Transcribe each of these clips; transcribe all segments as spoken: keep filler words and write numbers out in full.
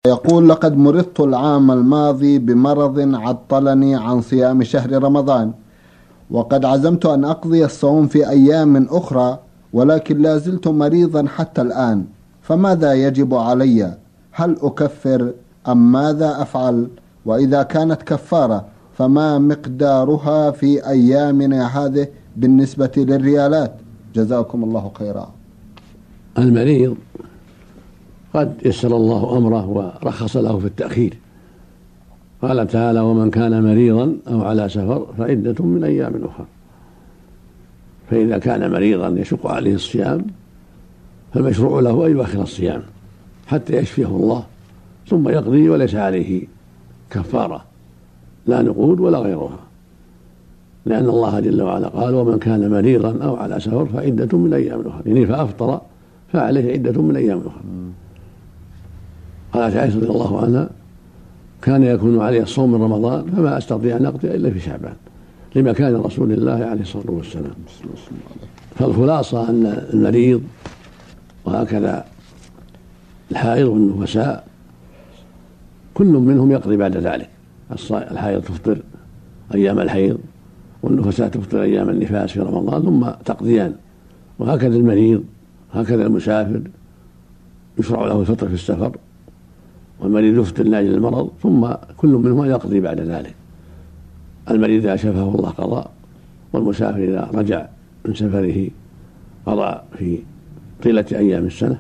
يقول: لقد مرضت العام الماضي بمرض عطلني عن صيام شهر رمضان، وقد عزمت أن أقضي الصوم في أيام أخرى، ولكن لا زلت مريضا حتى الآن، فماذا يجب علي؟ هل أكفر أم ماذا أفعل؟ وإذا كانت كفارة فما مقدارها في أيامنا هذه بالنسبة للريالات؟ جزاكم الله خيرا. المريض قد يسر الله أمره ورخص له في التأخير. قال تعالى: ومن كان مريضا أو على سفر فعدة من أيام أخرى. فإذا كان مريضا يشق عليه الصيام فالمشروع له أن يؤخر الصيام حتى يشفيه الله ثم يقضي، وليس عليه كفارة لا نقود ولا غيرها، لأن الله جل وعلا قال: ومن كان مريضا أو على سفر فعدة من أيام أخرى، يعني فأفطر فعليه عدة من أيام أخرى. قالت عائشة رضي الله عنها: كان يكون عليه الصوم من رمضان فما أستطيع أن أقضي إلا في شعبان، لمكان رسول الله عليه الصلاة والسلام. فالخلاصة أن المريض وهكذا الحائض والنفساء كل منهم يقضي بعد ذلك. الحائض تفطر أيام الحيض، والنفساء تفطر أيام النفاس في رمضان ثم تقضيان، وهكذا المريض، هكذا المسافر يشرع له الفطر في السفر، والمريض يفطر لأجل المرض ثم كل منهما يقضي بعد ذلك. المريض إذا شفاه الله قضى، والمسافر إذا رجع من سفره قضى في طيلة أيام السنة.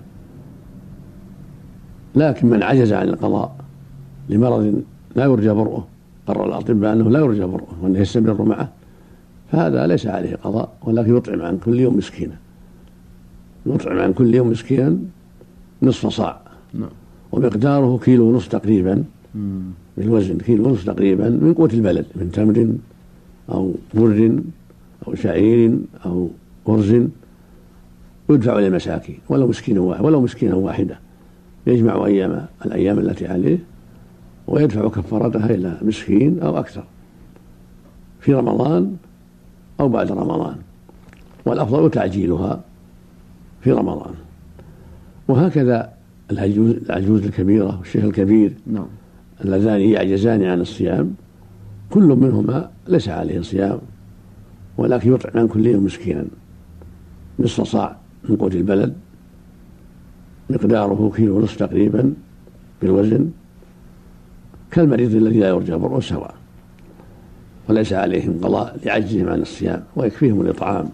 لكن من عجز عن القضاء لمرض لا يرجى برؤه، قرر الأطباء أنه لا يرجى برؤه وأنه يستمر معه، فهذا ليس عليه قضاء، ولكن يطعم عن كل يوم مسكينا، يطعم عن كل يوم مسكينا نصف صاع، ومقداره كيلو ونصف تقريبا بالوزن، كيلو ونصف تقريبا من قوت البلد، من تمر أو بر أو شعير أو أرز، يدفع للمساكين ولو مسكين واحد ولو مسكينة واحدة، يجمع أيام الأيام التي عليه ويدفع كفارتها إلى مسكين أو أكثر في رمضان أو بعد رمضان، والأفضل تعجيلها في رمضان. وهكذا العجوز, العجوز الكبيرة والشيخ الكبير نعم. اللذان يعجزان عن الصيام كل منهما ليس عليه صيام، ولكن يطعم عن كل يوم مسكينا نصف صاع من قوت البلد، مقداره كيلو ونصف تقريبا بالوزن، كالمريض الذي لا يرجى برؤه سواء، وليس عليهم قضاء لعجزهم عن الصيام ويكفيهم الإطعام.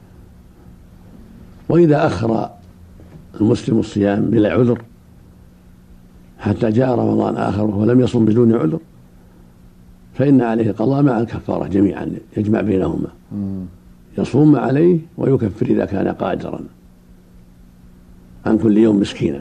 وإذا أخر المسلم الصيام بلا عذر حتى جاء رمضان آخر ولم يصم بدون عذر فإن عليه قضاء مع الكفارة جميعا، يجمع بينهما، يصوم ما عليه ويكفر إذا كان قادرا عن كل يوم مسكينا،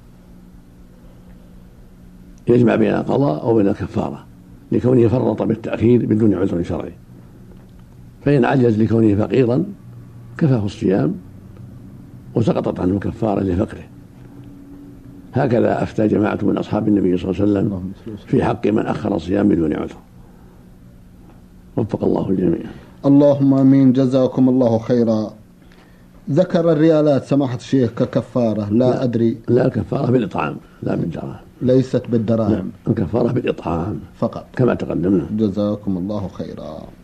يجمع بين القضاء أو بين الكفارة لكونه فرط بالتأخير بدون عذر شرعي. فإن عجز لكونه فقيرا كفاه الصيام وسقطت عنه كفارة لفقره. هكذا أفتى جماعة من أصحاب النبي صلى الله عليه وسلم في حق من أخر الصيام بدون عذر. وفق الله الجميع. اللهم آمين. جزاكم الله خيرا. ذكر الريالات سماحة الشيخ ككفارة، لا, لا أدري. لا، الكفارة بالإطعام لا بالدراهم، ليست بالدراهم. الكفارة بالإطعام فقط كما تقدمنا. جزاكم الله خيرا.